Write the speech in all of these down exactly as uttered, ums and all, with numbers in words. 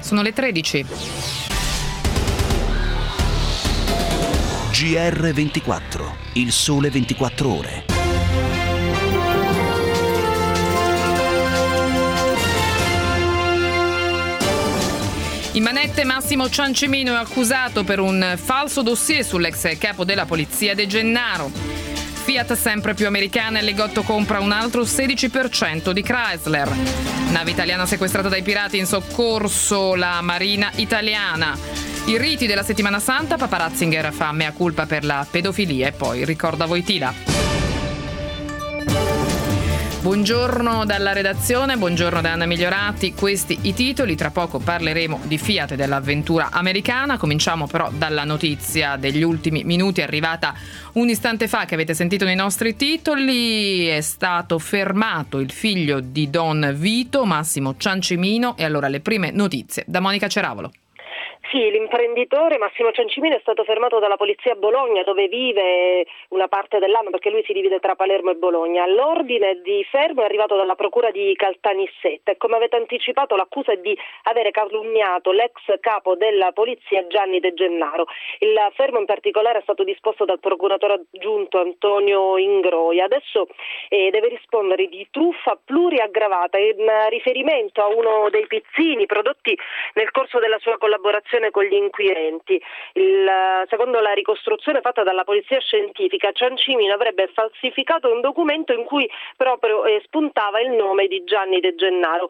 Sono le tredici. G R ventiquattro, il sole ventiquattro ore. In manette Massimo Ciancimino è accusato per un falso dossier sull'ex capo della polizia De Gennaro. Fiat sempre più americana e Lingotto compra un altro sedici per cento di Chrysler. Nave italiana sequestrata dai pirati in soccorso la Marina italiana. I riti della settimana santa, Papa Ratzinger fa mea culpa per la pedofilia e poi ricorda Wojtyla. Buongiorno dalla redazione, buongiorno da Anna Migliorati, questi i titoli, tra poco parleremo di Fiat e dell'avventura americana, cominciamo però dalla notizia degli ultimi minuti arrivata un istante fa che avete sentito nei nostri titoli. È stato fermato il figlio di Don Vito, Massimo Ciancimino, e allora le prime notizie da Monica Ceravolo. Sì, l'imprenditore Massimo Ciancimino è stato fermato dalla polizia a Bologna, dove vive una parte dell'anno, perché lui si divide tra Palermo e Bologna. L'ordine di fermo è arrivato dalla procura di Caltanissetta e, come avete anticipato, l'accusa è di avere calunniato l'ex capo della polizia Gianni De Gennaro. Il fermo in particolare è stato disposto dal procuratore aggiunto Antonio Ingroia. Adesso eh, deve rispondere di truffa pluriaggravata in riferimento a uno dei pizzini prodotti nel corso della sua collaborazione con gli inquirenti. Il, secondo la ricostruzione fatta dalla polizia scientifica, Ciancimino avrebbe falsificato un documento in cui proprio eh, spuntava il nome di Gianni De Gennaro.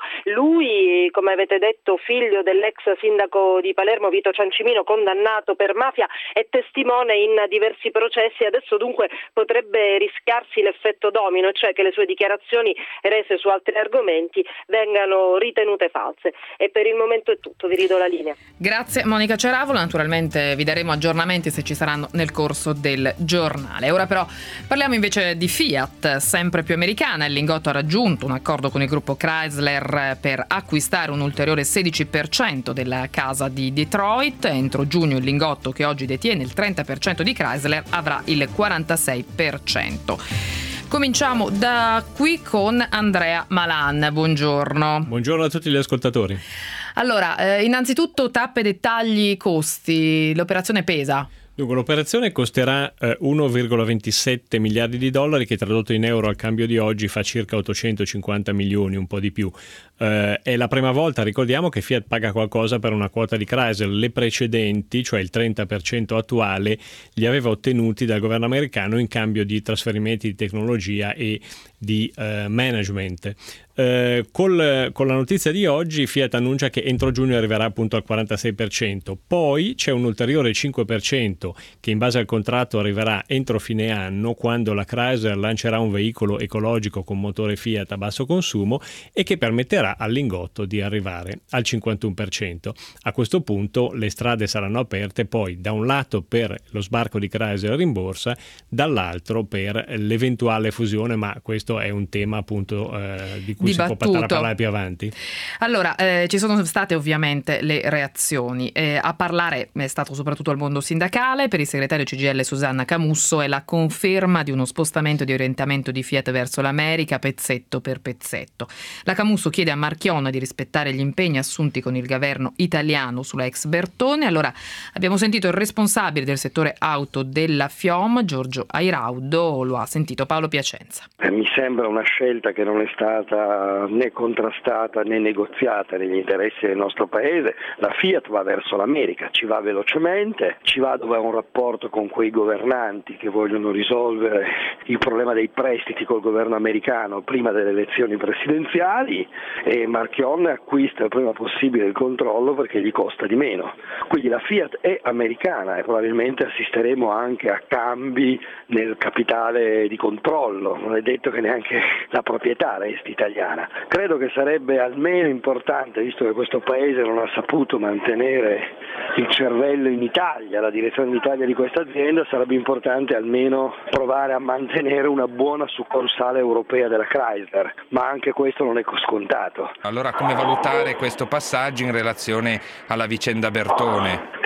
Lui, come avete detto, figlio dell'ex sindaco di Palermo Vito Ciancimino, condannato per mafia, è testimone in diversi processi, adesso dunque potrebbe rischiarsi l'effetto domino, cioè che le sue dichiarazioni rese su altri argomenti vengano ritenute false. E per il momento è tutto, vi ridò la linea. Grazie Monica Ceravolo, naturalmente vi daremo aggiornamenti se ci saranno nel corso del giornale. Ora però parliamo invece di Fiat, sempre più americana. Il Lingotto ha raggiunto un accordo con il gruppo Chrysler per acquistare un ulteriore sedici per cento della casa di Detroit. Entro giugno il Lingotto, che oggi detiene il trenta per cento di Chrysler, avrà il quarantasei per cento. Cominciamo da qui con Andrea Malan. Buongiorno. Buongiorno a tutti gli ascoltatori. Allora, eh, innanzitutto tappe, dettagli, costi. L'operazione pesa? Dunque, l'operazione costerà eh, uno virgola ventisette miliardi di dollari, che tradotto in euro al cambio di oggi fa circa ottocentocinquanta milioni, un po' di più. Eh, è la prima volta, ricordiamo, che Fiat paga qualcosa per una quota di Chrysler. Le precedenti, cioè il trenta per cento attuale, li aveva ottenuti dal governo americano in cambio di trasferimenti di tecnologia e di eh, management. Eh, col, con la notizia di oggi Fiat annuncia che entro giugno arriverà appunto al quarantasei per cento, poi c'è un ulteriore cinque per cento che in base al contratto arriverà entro fine anno, quando la Chrysler lancerà un veicolo ecologico con motore Fiat a basso consumo e che permetterà al Lingotto di arrivare al cinquantuno per cento. A questo punto le strade saranno aperte poi da un lato per lo sbarco di Chrysler in borsa, dall'altro per l'eventuale fusione, ma questo è un tema appunto eh, di cui dibattuto. Si può parlare più avanti. Allora, eh, ci sono state ovviamente le reazioni. Eh, a parlare è stato soprattutto il mondo sindacale. Per il segretario C G I L Susanna Camusso è la conferma di uno spostamento di orientamento di Fiat verso l'America, pezzetto per pezzetto. La Camusso chiede a Marchionne di rispettare gli impegni assunti con il governo italiano sulla ex Bertone. Allora, abbiamo sentito il responsabile del settore auto della FIOM, Giorgio Airaudo, lo ha sentito Paolo Piacenza. Eh, mi sembra una scelta che non è stata né contrastata né negoziata negli interessi del nostro paese. La Fiat va verso l'America, ci va velocemente, ci va dove ha un rapporto con quei governanti che vogliono risolvere il problema dei prestiti col governo americano prima delle elezioni presidenziali, e Marchionne acquista il prima possibile il controllo perché gli costa di meno. Quindi la Fiat è americana e probabilmente assisteremo anche a cambi nel capitale di controllo, non è detto che neanche la proprietà resti italiana. Credo che sarebbe almeno importante, visto che questo paese non ha saputo mantenere il cervello in Italia, la direzione d'Italia di questa azienda, sarebbe importante almeno provare a mantenere una buona succursale europea della Chrysler, ma anche questo non è scontato. Allora, come valutare questo passaggio in relazione alla vicenda Bertone?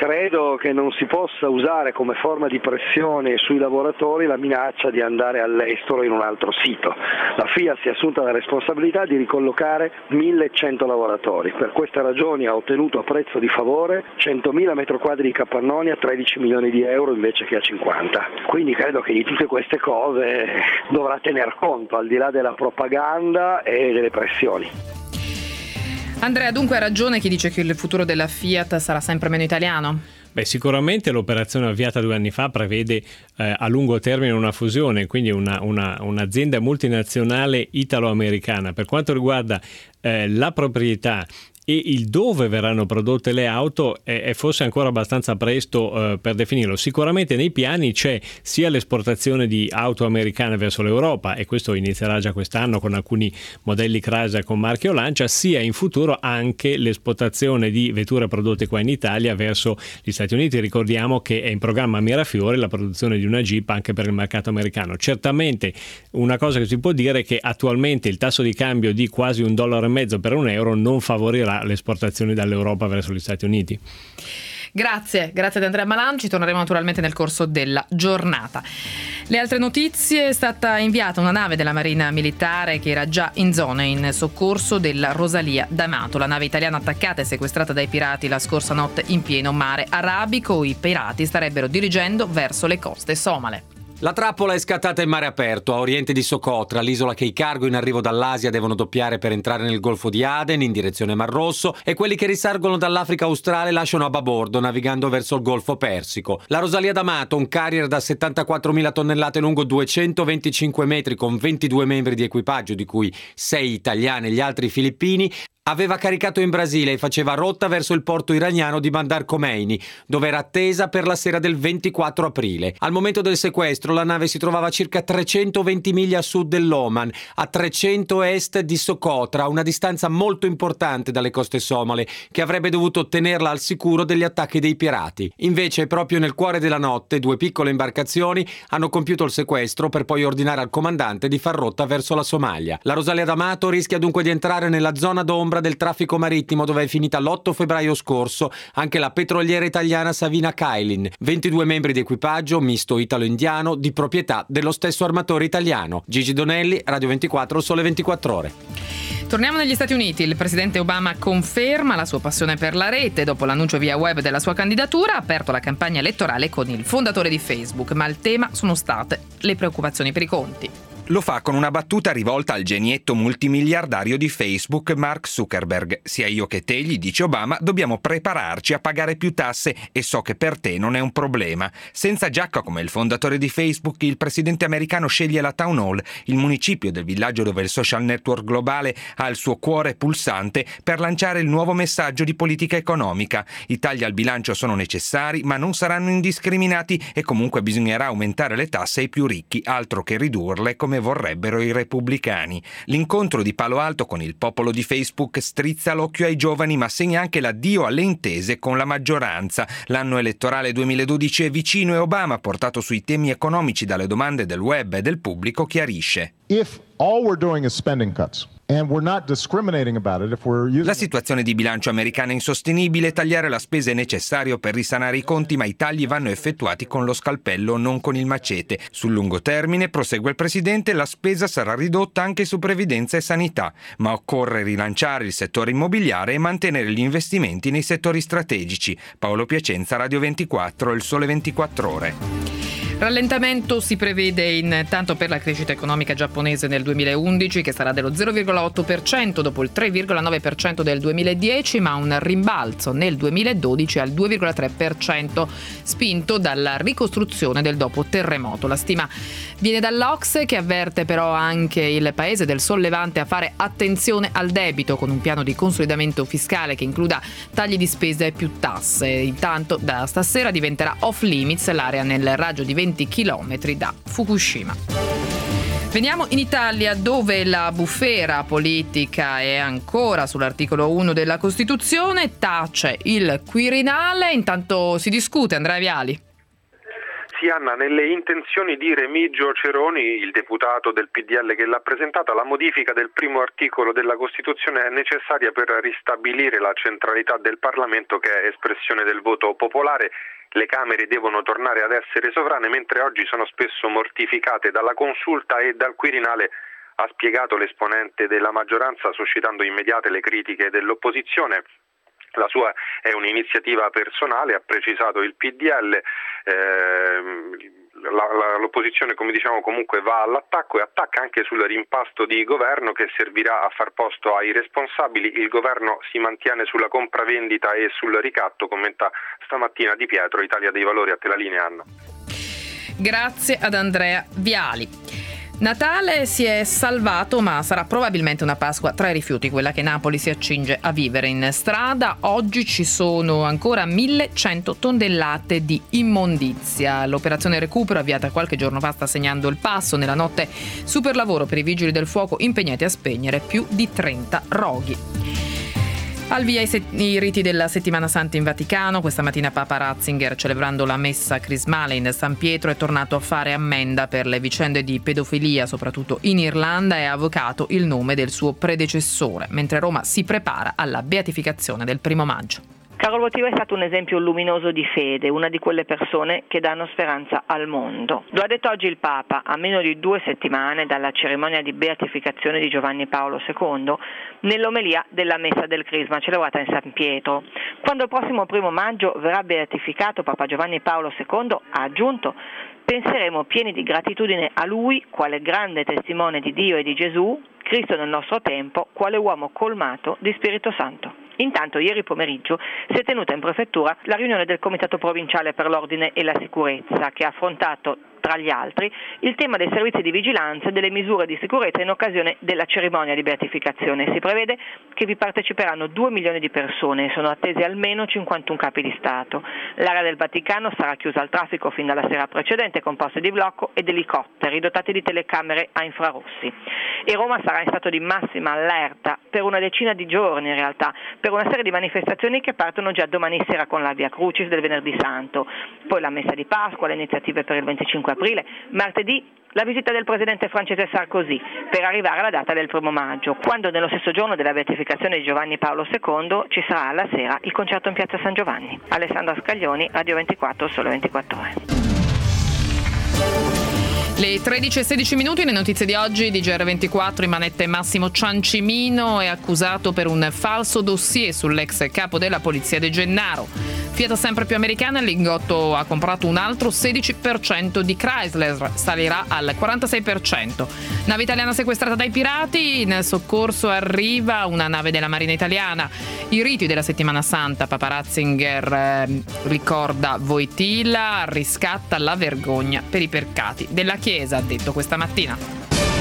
Credo che non si possa usare come forma di pressione sui lavoratori la minaccia di andare all'estero in un altro sito. La Fiat si è assunta la responsabilità di ricollocare millecento lavoratori. Per queste ragioni ha ottenuto a prezzo di favore centomila metri quadri di capannoni a tredici milioni di euro invece che a cinquanta. Quindi credo che di tutte queste cose dovrà tener conto, al di là della propaganda e delle pressioni. Andrea, dunque ha ragione chi dice che il futuro della Fiat sarà sempre meno italiano? Beh, sicuramente l'operazione avviata due anni fa prevede eh, a lungo termine una fusione, quindi una, una, un'azienda multinazionale italo-americana. Per quanto riguarda eh, la proprietà e il dove verranno prodotte le auto è, è forse ancora abbastanza presto eh, per definirlo. Sicuramente nei piani c'è sia l'esportazione di auto americane verso l'Europa, e questo inizierà già quest'anno con alcuni modelli Chrysler con marchio Lancia, sia in futuro anche l'esportazione di vetture prodotte qua in Italia verso gli Stati Uniti. Ricordiamo che è in programma a Mirafiori la produzione di una Jeep anche per il mercato americano. Certamente una cosa che si può dire è che attualmente il tasso di cambio di quasi un dollaro e mezzo per un euro non favorirà le esportazioni dall'Europa verso gli Stati Uniti. Grazie, grazie ad Andrea Malan, ci torneremo naturalmente nel corso della giornata. Le altre notizie: è stata inviata una nave della Marina Militare che era già in zona in soccorso della Rosalia d'Amato, la nave italiana attaccata e sequestrata dai pirati la scorsa notte in pieno mare arabico. I pirati starebbero dirigendo verso le coste somale. La trappola è scattata in mare aperto, a oriente di Socotra, l'isola che i cargo in arrivo dall'Asia devono doppiare per entrare nel Golfo di Aden in direzione Mar Rosso, e quelli che risalgono dall'Africa australe lasciano a babordo navigando verso il Golfo Persico. La Rosalia d'Amato, un carrier da settantaquattromila tonnellate lungo duecentoventicinque metri con ventidue membri di equipaggio, di cui sei italiani e gli altri filippini, aveva caricato in Brasile e faceva rotta verso il porto iraniano di Bandar Khomeini, dove era attesa per la sera del ventiquattro aprile. Al momento del sequestro la nave si trovava a circa trecentoventi miglia a sud dell'Oman, a trecento est di Socotra, una distanza molto importante dalle coste somale, che avrebbe dovuto tenerla al sicuro degli attacchi dei pirati. Invece, proprio nel cuore della notte, due piccole imbarcazioni hanno compiuto il sequestro per poi ordinare al comandante di far rotta verso la Somalia. La Rosalia d'Amato rischia dunque di entrare nella zona d'ombra del traffico marittimo, dove è finita l'otto febbraio scorso anche la petroliera italiana Savina Cailin, ventidue membri di equipaggio misto italo-indiano di proprietà dello stesso armatore italiano. Gigi Donelli, Radio ventiquattro, Sole ventiquattro Ore. Torniamo negli Stati Uniti. Il presidente Obama conferma la sua passione per la rete. Dopo l'annuncio via web della sua candidatura, ha aperto la campagna elettorale con il fondatore di Facebook, ma il tema sono state le preoccupazioni per i conti. Lo fa con una battuta rivolta al genietto multimiliardario di Facebook, Mark Zuckerberg. Sia io che te, gli dice Obama, dobbiamo prepararci a pagare più tasse e so che per te non è un problema. Senza giacca come il fondatore di Facebook, il presidente americano sceglie la Town Hall, il municipio del villaggio dove il social network globale ha il suo cuore pulsante, per lanciare il nuovo messaggio di politica economica. I tagli al bilancio sono necessari, ma non saranno indiscriminati, e comunque bisognerà aumentare le tasse ai più ricchi, altro che ridurle come vorrebbero i repubblicani. L'incontro di Palo Alto con il popolo di Facebook strizza l'occhio ai giovani, ma segna anche l'addio alle intese con la maggioranza. L'anno elettorale duemiladodici è vicino e Obama, portato sui temi economici dalle domande del web e del pubblico, chiarisce: If all we're doing is spending cuts, and we're not discriminating about it, if we're using... La situazione di bilancio americana è insostenibile, tagliare la spesa è necessario per risanare i conti, ma i tagli vanno effettuati con lo scalpello, non con il macete. Sul lungo termine, prosegue il presidente, la spesa sarà ridotta anche su previdenza e sanità, ma occorre rilanciare il settore immobiliare e mantenere gli investimenti nei settori strategici. Paolo Piacenza, Radio ventiquattro, Il Sole ventiquattro Ore. Rallentamento si prevede intanto per la crescita economica giapponese nel duemilaundici, che sarà dello zero virgola otto per cento dopo il tre virgola nove per cento del duemiladieci, ma un rimbalzo nel duemiladodici al due virgola tre per cento, spinto dalla ricostruzione del dopo terremoto. La stima viene dall'Ocse, che avverte però anche il paese del sollevante a fare attenzione al debito, con un piano di consolidamento fiscale che includa tagli di spese e più tasse. Intanto da stasera diventerà off limits l'area nel raggio di venti chilometri da Fukushima. Veniamo in Italia, dove la bufera politica è ancora sull'articolo uno della Costituzione, tace il Quirinale. Intanto si discute, Andrea Viali. Sì, Anna, nelle intenzioni di Remigio Ceroni, il deputato del P D L che l'ha presentata, la modifica del primo articolo della Costituzione è necessaria per ristabilire la centralità del Parlamento, che è espressione del voto popolare. Le Camere devono tornare ad essere sovrane, mentre oggi sono spesso mortificate dalla Consulta e dal Quirinale, ha spiegato l'esponente della maggioranza, suscitando immediate le critiche dell'opposizione. La sua è un'iniziativa personale, ha precisato il P D L, eh, la, la, l'opposizione, come diciamo, comunque va all'attacco e attacca anche sul rimpasto di governo che servirà a far posto ai responsabili. Il governo si mantiene sulla compravendita e sul ricatto, commenta stamattina Di Pietro, Italia dei Valori. A te la linea, Anna. Grazie ad Andrea Viali. Natale si è salvato, ma sarà probabilmente una Pasqua tra i rifiuti, quella che Napoli si accinge a vivere. In strada oggi ci sono ancora millecento tonnellate di immondizia. L'operazione recupero, avviata qualche giorno fa, sta segnando il passo. Nella notte super lavoro per i vigili del fuoco impegnati a spegnere più di trenta roghi. Al via i, set- i riti della Settimana Santa in Vaticano. Questa mattina Papa Ratzinger, celebrando la messa crismale in San Pietro, è tornato a fare ammenda per le vicende di pedofilia, soprattutto in Irlanda, e ha avvocato il nome del suo predecessore, mentre Roma si prepara alla beatificazione del primo maggio. Carol Wojtyła è stato un esempio luminoso di fede, una di quelle persone che danno speranza al mondo. Lo ha detto oggi il Papa, a meno di due settimane dalla cerimonia di beatificazione di Giovanni Paolo secondo, nell'omelia della Messa del Crisma celebrata in San Pietro. Quando il prossimo primo maggio verrà beatificato Papa Giovanni Paolo secondo, ha aggiunto, penseremo pieni di gratitudine a lui, quale grande testimone di Dio e di Gesù, Cristo nel nostro tempo, quale uomo colmato di Spirito Santo. Intanto ieri pomeriggio si è tenuta in prefettura la riunione del Comitato Provinciale per l'Ordine e la Sicurezza, che ha affrontato tra gli altri il tema dei servizi di vigilanza e delle misure di sicurezza in occasione della cerimonia di beatificazione. Si prevede che vi parteciperanno due milioni di persone e sono attesi almeno cinquantuno capi di Stato. L'area del Vaticano sarà chiusa al traffico fin dalla sera precedente con posti di blocco ed elicotteri dotati di telecamere a infrarossi. E Roma sarà in stato di massima allerta per una decina di giorni in realtà, per una serie di manifestazioni che partono già domani sera con la Via Crucis del Venerdì Santo, poi la Messa di Pasqua, le iniziative per il venticinque aprile, martedì la visita del presidente francese Sarkozy per arrivare alla data del primo maggio, quando nello stesso giorno della beatificazione di Giovanni Paolo secondo ci sarà alla sera il concerto in Piazza San Giovanni. Alessandra Scaglioni, Radio ventiquattro, Sole ventiquattro Ore. Le tredici e sedici minuti, le notizie di oggi di G R ventiquattro. In manette Massimo Ciancimino, è accusato per un falso dossier sull'ex capo della polizia De Gennaro. Fiat sempre più americana, il Lingotto ha comprato un altro sedici per cento di Chrysler, salirà al quarantasei per cento. Nave italiana sequestrata dai pirati, in soccorso arriva una nave della Marina italiana. I riti della Settimana Santa, Papa Ratzinger eh, ricorda Wojtyła, riscatta la vergogna per i peccati della Chiesa, ha detto questa mattina.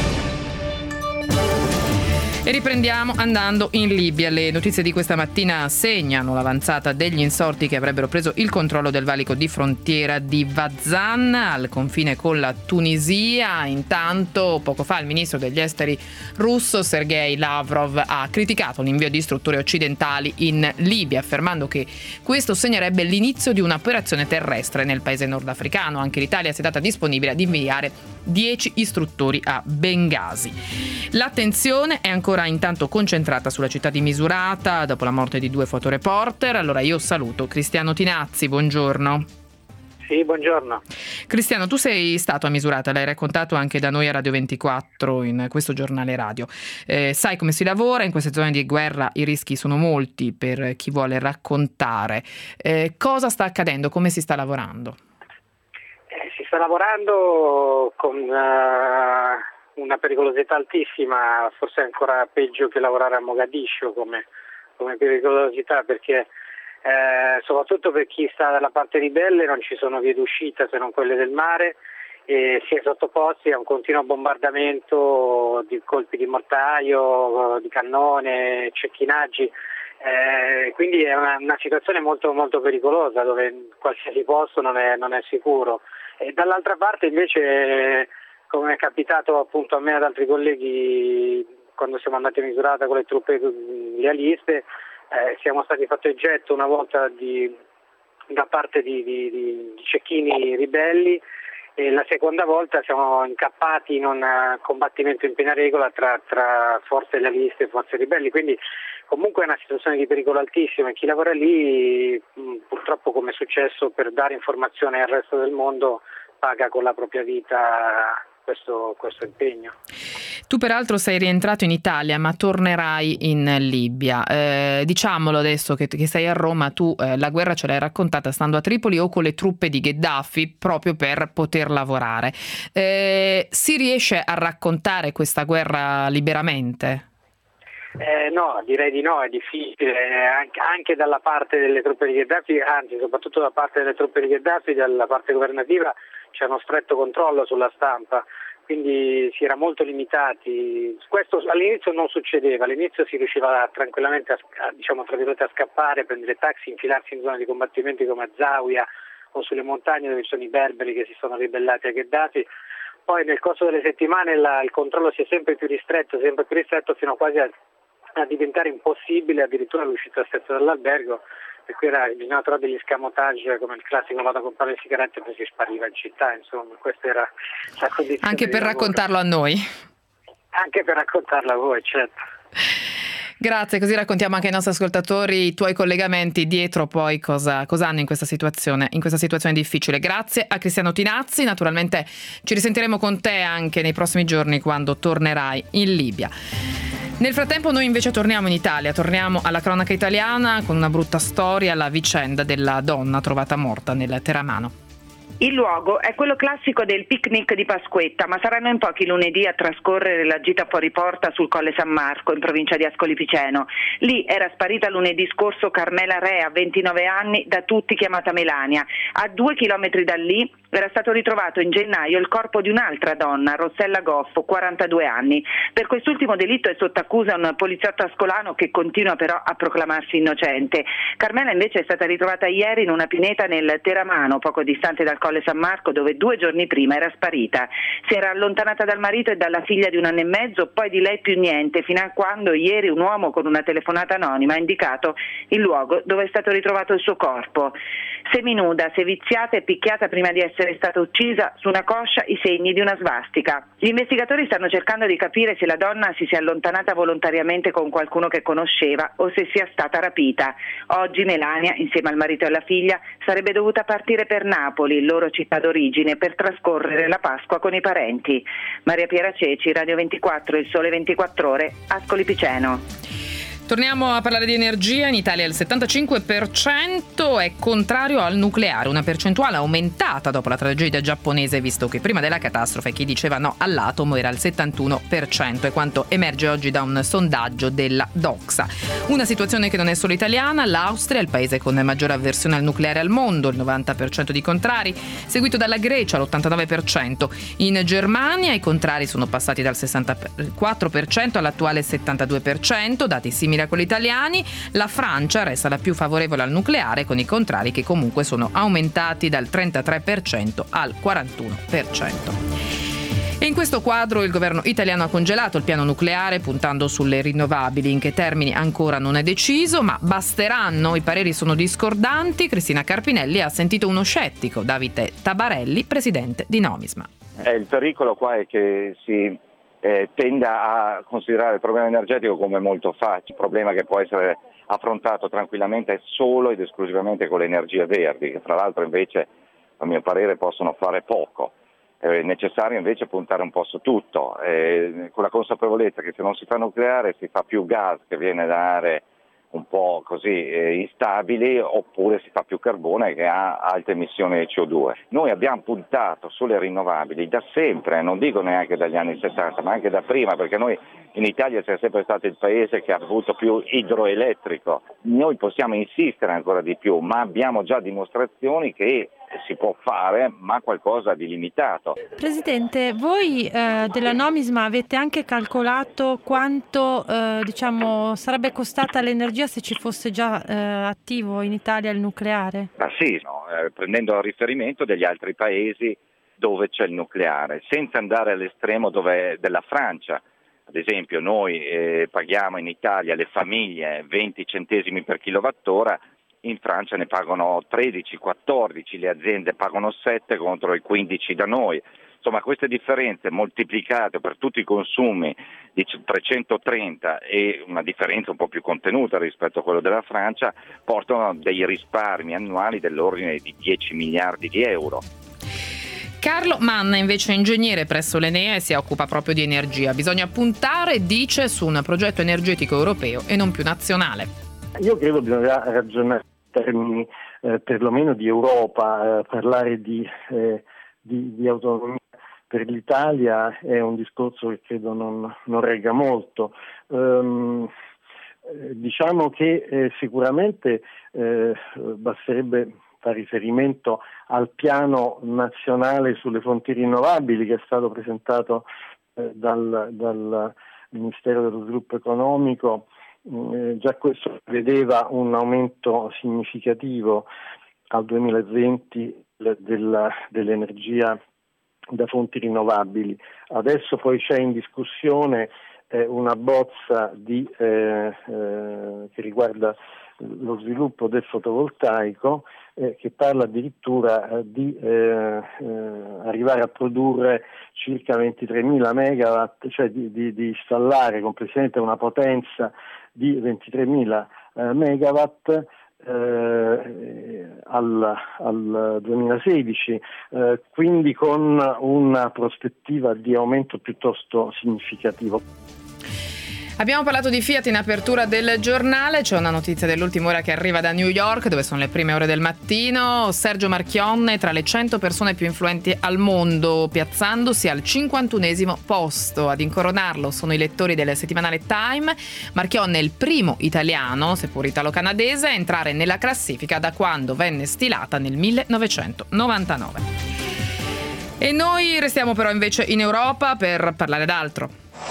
E riprendiamo andando in Libia. Le notizie di questa mattina segnano l'avanzata degli insorti che avrebbero preso il controllo del valico di frontiera di Vazan al confine con la Tunisia. Intanto, poco fa il ministro degli esteri russo Sergei Lavrov ha criticato l'invio di istruttori occidentali in Libia, affermando che questo segnerebbe l'inizio di un'operazione terrestre nel paese nordafricano. Anche l'Italia si è data disponibile ad inviare dieci istruttori a Bengasi. L'attenzione è ancora intanto concentrata sulla città di Misurata dopo la morte di due fotoreporter. Allora io saluto Cristiano Tinazzi, buongiorno. Sì, buongiorno. Cristiano, tu sei stato a Misurata, l'hai raccontato anche da noi a Radio ventiquattro in questo giornale radio. Eh, sai come si lavora in queste zone di guerra, i rischi sono molti per chi vuole raccontare. Eh, cosa sta accadendo, come si sta lavorando? Eh, si sta lavorando con uh, una pericolosità altissima, forse ancora peggio che lavorare a Mogadiscio come, come pericolosità, perché Eh, soprattutto per chi sta dalla parte ribelle non ci sono vie d'uscita se non quelle del mare e si è sottoposti a un continuo bombardamento di colpi di mortaio, di cannone, cecchinaggi, eh, quindi è una, una situazione molto, molto pericolosa dove qualsiasi posto non è, non è sicuro. E dall'altra parte invece, come è capitato appunto a me e ad altri colleghi quando siamo andati a Misurata con le truppe lealiste, Eh, siamo stati fatti oggetto una volta di da parte di, di, di cecchini ribelli, e la seconda volta siamo incappati in un combattimento in piena regola tra, tra forze lealiste e forze ribelli, quindi comunque è una situazione di pericolo altissimo e chi lavora lì purtroppo, come è successo, per dare informazione al resto del mondo paga con la propria vita questo, questo impegno. Tu peraltro sei rientrato in Italia ma tornerai in Libia, eh, diciamolo adesso che, che sei a Roma, tu eh, la guerra ce l'hai raccontata stando a Tripoli o con le truppe di Gheddafi proprio per poter lavorare. Eh, si riesce a raccontare questa guerra liberamente? Eh, no, direi di no, è difficile, anche, anche dalla parte delle truppe di Gheddafi, anzi soprattutto da parte delle truppe di Gheddafi, dalla parte governativa c'è uno stretto controllo sulla stampa, quindi si era molto limitati. Questo all'inizio non succedeva, all'inizio si riusciva tranquillamente a, a, diciamo, tra virgolette, a scappare, prendere taxi, infilarsi in zone di combattimenti come a Zawiya o sulle montagne dove ci sono i berberi che si sono ribellati a Gheddafi. Poi nel corso delle settimane la, il controllo si è sempre più ristretto, sempre più ristretto fino quasi a, a diventare impossibibile addirittura l'uscita stessa dall'albergo. Per cui era, bisognava trovare degli scamotage come il classico vado a comprare le sigarette e poi si spariva in città, insomma questa era la condizione. Anche per raccontarlo a noi. Anche per raccontarlo a voi, certo. Grazie, così raccontiamo anche ai nostri ascoltatori i tuoi collegamenti dietro poi cosa, cosa hanno in questa situazione, in questa situazione difficile. Grazie a Cristiano Tinazzi, naturalmente ci risentiremo con te anche nei prossimi giorni quando tornerai in Libia. Nel frattempo noi invece torniamo in Italia, torniamo alla cronaca italiana con una brutta storia, la vicenda della donna trovata morta nel Teramano. Il luogo è quello classico del picnic di Pasquetta, ma saranno in pochi lunedì a trascorrere la gita fuori porta sul Colle San Marco, in provincia di Ascoli Piceno. Lì era sparita lunedì scorso Carmela Rea, ventinove anni, da tutti chiamata Melania. A due chilometri da lì era stato ritrovato in gennaio il corpo di un'altra donna, Rossella Goffo, quarantadue anni. Per quest'ultimo delitto è sotto accusa un poliziotto ascolano che continua però a proclamarsi innocente. Carmela invece è stata ritrovata ieri in una pineta nel Teramano, poco distante dal Colle San Marco, dove due giorni prima era sparita. Si era allontanata dal marito e dalla figlia di un anno e mezzo, poi di lei più niente, fino a quando ieri un uomo con una telefonata anonima ha indicato il luogo dove è stato ritrovato il suo corpo. Seminuda, seviziata e picchiata prima di essere stata uccisa, su una coscia i segni di una svastica. Gli investigatori stanno cercando di capire se la donna si sia allontanata volontariamente con qualcuno che conosceva o se sia stata rapita. Oggi Melania, insieme al marito e alla figlia, sarebbe dovuta partire per Napoli, loro città d'origine, per trascorrere la Pasqua con i parenti. Maria Piera Ceci, Radio ventiquattro, Il Sole ventiquattro Ore, Ascoli Piceno. Torniamo a parlare di energia. In Italia il settantacinque per cento è contrario al nucleare, una percentuale aumentata dopo la tragedia giapponese, visto che prima della catastrofe chi diceva no all'atomo era il settantuno per cento, è quanto emerge oggi da un sondaggio della Doxa. Una situazione che non è solo italiana, l'Austria, il paese con maggiore avversione al nucleare al mondo, il novanta per cento di contrari, seguito dalla Grecia, l'ottantanove per cento. In Germania i contrari sono passati dal sessantaquattro per cento all'attuale settantadue per cento, dati simili a quelli italiani. La Francia resta la più favorevole al nucleare, con i contrari che comunque sono aumentati dal trentatré per cento al quarantuno per cento. E in questo quadro il governo italiano ha congelato il piano nucleare puntando sulle rinnovabili. In che termini ancora non è deciso, ma basteranno? I pareri sono discordanti. Cristina Carpinelli ha sentito uno scettico, Davide Tabarelli, presidente di Nomisma. Eh, il pericolo qua è che si eh, tenda a considerare il problema energetico come molto facile, un problema che può essere affrontato tranquillamente solo ed esclusivamente con le energie verdi, che tra l'altro invece a mio parere possono fare poco. È necessario invece puntare un po' su tutto, eh, con la consapevolezza che se non si fa nucleare si fa più gas che viene da aree un po' così eh, instabili, oppure si fa più carbone che ha alte emissioni di C O due. Noi abbiamo puntato sulle rinnovabili da sempre, non dico neanche dagli anni settanta, ma anche da prima, perché noi in Italia siamo sempre stato il paese che ha avuto più idroelettrico. Noi possiamo insistere ancora di più, ma abbiamo già dimostrazioni che si può fare, ma qualcosa di limitato. Presidente, voi eh, della Nomisma avete anche calcolato quanto eh, diciamo sarebbe costata l'energia se ci fosse già eh, attivo in Italia il nucleare? Ah, sì, no, eh, prendendo a riferimento degli altri paesi dove c'è il nucleare, senza andare all'estremo dove della Francia. Ad esempio noi eh, paghiamo in Italia le famiglie venti centesimi per kilowattora, in Francia ne pagano tredici quattordici, le aziende pagano sette contro i quindici da noi. Insomma, queste differenze moltiplicate per tutti i consumi di trecentotrenta e una differenza un po' più contenuta rispetto a quello della Francia portano a dei risparmi annuali dell'ordine di dieci miliardi di euro. Carlo Manna invece è ingegnere presso l'Enea e si occupa proprio di energia. Bisogna puntare, dice, su un progetto energetico europeo e non più nazionale. Io credo che bisogna ragionare in termini eh, perlomeno di Europa, eh, parlare di, eh, di, di autonomia. Per l'Italia è un discorso che credo non, non regga molto. Um, eh, diciamo che eh, sicuramente eh, basterebbe fare riferimento al piano nazionale sulle fonti rinnovabili che è stato presentato eh, dal, dal Ministero dello Sviluppo Economico. Eh, già questo vedeva un aumento significativo al duemilaventi della, dell'energia da fonti rinnovabili. Adesso poi c'è in discussione eh, una bozza di, eh, eh, che riguarda lo sviluppo del fotovoltaico eh, che parla addirittura eh, di eh, eh, arrivare a produrre circa ventitremila megawatt, cioè di, di, di installare complessivamente una potenza di ventitremila eh, megawatt Eh, al, al duemilasedici, eh, quindi con una prospettiva di aumento piuttosto significativo. Abbiamo parlato di Fiat in apertura del giornale, c'è una notizia dell'ultima ora che arriva da New York, dove sono le prime ore del mattino. Sergio Marchionne tra le cento persone più influenti al mondo, piazzandosi al cinquantunesimo posto. Ad incoronarlo sono i lettori del settimanale Time. Marchionne è il primo italiano, seppur italo-canadese, a entrare nella classifica da quando venne stilata nel millenovecentonovantanove. E noi restiamo però invece in Europa per parlare d'altro.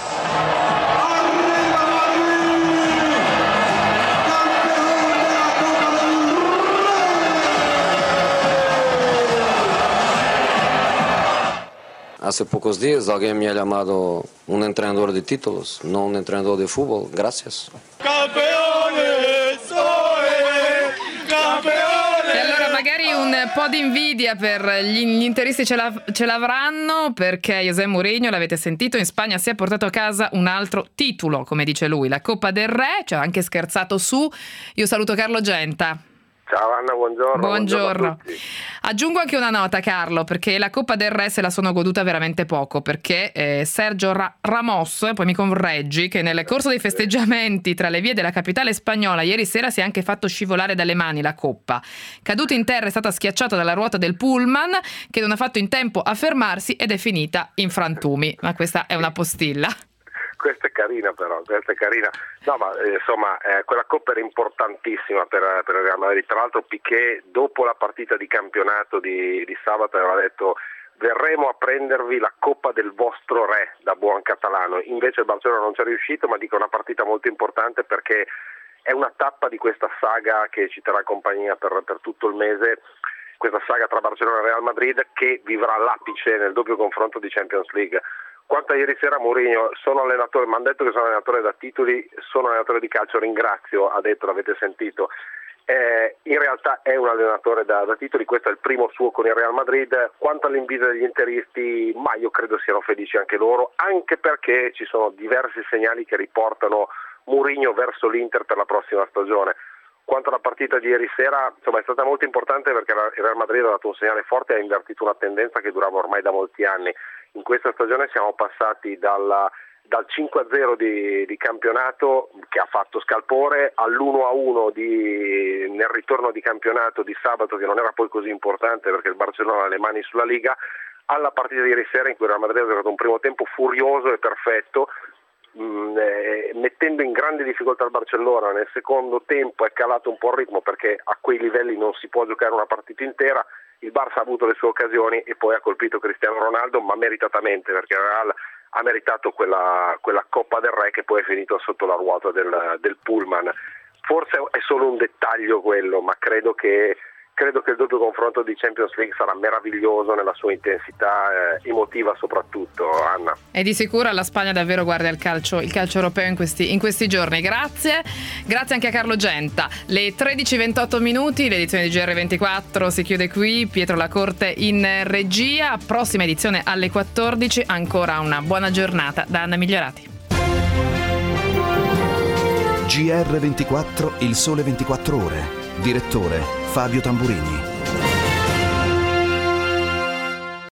Hace pocos días alguien me ha llamado un entrenador de títulos, no un entrenador de fútbol. Gracias. Campeones, campeones. E allora magari un po' di invidia per gli, gli interisti ce, la, ce l'avranno, perché José Mourinho, l'avete sentito, in Spagna si è portato a casa un altro titolo, come dice lui, la Coppa del Re, ci ha anche scherzato su. Io saluto Carlo Genta. Ciao Anna, buongiorno. Buongiorno. buongiorno a tutti. Aggiungo anche una nota, Carlo, perché la Coppa del Re se la sono goduta veramente poco, perché eh, Sergio Ra- Ramos, poi mi correggi, che nel corso dei festeggiamenti tra le vie della capitale spagnola ieri sera si è anche fatto scivolare dalle mani la Coppa. Caduta in terra, è stata schiacciata dalla ruota del pullman, che non ha fatto in tempo a fermarsi ed è finita in frantumi. Ma questa è una postilla. Questa è carina però, questa è carina. No, ma eh, insomma, eh, quella Coppa era importantissima per, per il Real Madrid. Tra l'altro Piqué, dopo la partita di campionato di, di sabato, aveva detto: verremo a prendervi la Coppa del vostro re, da buon catalano. Invece il Barcellona non ci è riuscito, ma dico una partita molto importante perché è una tappa di questa saga che ci terrà compagnia per, per tutto il mese, questa saga tra Barcellona e Real Madrid, che vivrà l'apice nel doppio confronto di Champions League. Quanto a ieri sera Mourinho, sono allenatore, mi hanno detto che sono allenatore da titoli, sono allenatore di calcio, ringrazio, ha detto, l'avete sentito. Eh, in realtà è un allenatore da, da titoli, questo è il primo suo con il Real Madrid. Quanto all'invidia degli interisti, ma io credo siano felici anche loro, anche perché ci sono diversi segnali che riportano Mourinho verso l'Inter per la prossima stagione. Quanto alla partita di ieri sera, insomma, è stata molto importante perché il Real Madrid ha dato un segnale forte e ha invertito una tendenza che durava ormai da molti anni. In questa stagione siamo passati dalla, dal cinque a zero di, di campionato, che ha fatto scalpore, all'uno a uno di, nel ritorno di campionato di sabato, che non era poi così importante perché il Barcellona ha le mani sulla Liga, alla partita di ieri sera in cui il Real Madrid ha giocato un primo tempo furioso e perfetto, mh, eh, mettendo in grande difficoltà il Barcellona. Nel secondo tempo è calato un po' il ritmo perché a quei livelli non si può giocare una partita intera. Il Barça ha avuto le sue occasioni e poi ha colpito Cristiano Ronaldo, ma meritatamente, perché il Real ha meritato quella, quella Coppa del Re che poi è finita sotto la ruota del, del pullman. Forse è solo un dettaglio quello, ma credo che Credo che il doppio confronto di Champions League sarà meraviglioso nella sua intensità eh, emotiva soprattutto, Anna. E di sicuro la Spagna davvero guarda il calcio, il calcio europeo in questi, in questi giorni. Grazie, grazie anche a Carlo Genta. Le tredici e ventotto minuti, l'edizione di G R ventiquattro si chiude qui. Pietro Lacorte in regia. Prossima edizione alle quattordici. Ancora una buona giornata da Anna Migliorati. G R ventiquattro, il sole ventiquattro ore. Direttore Fabio Tamburini.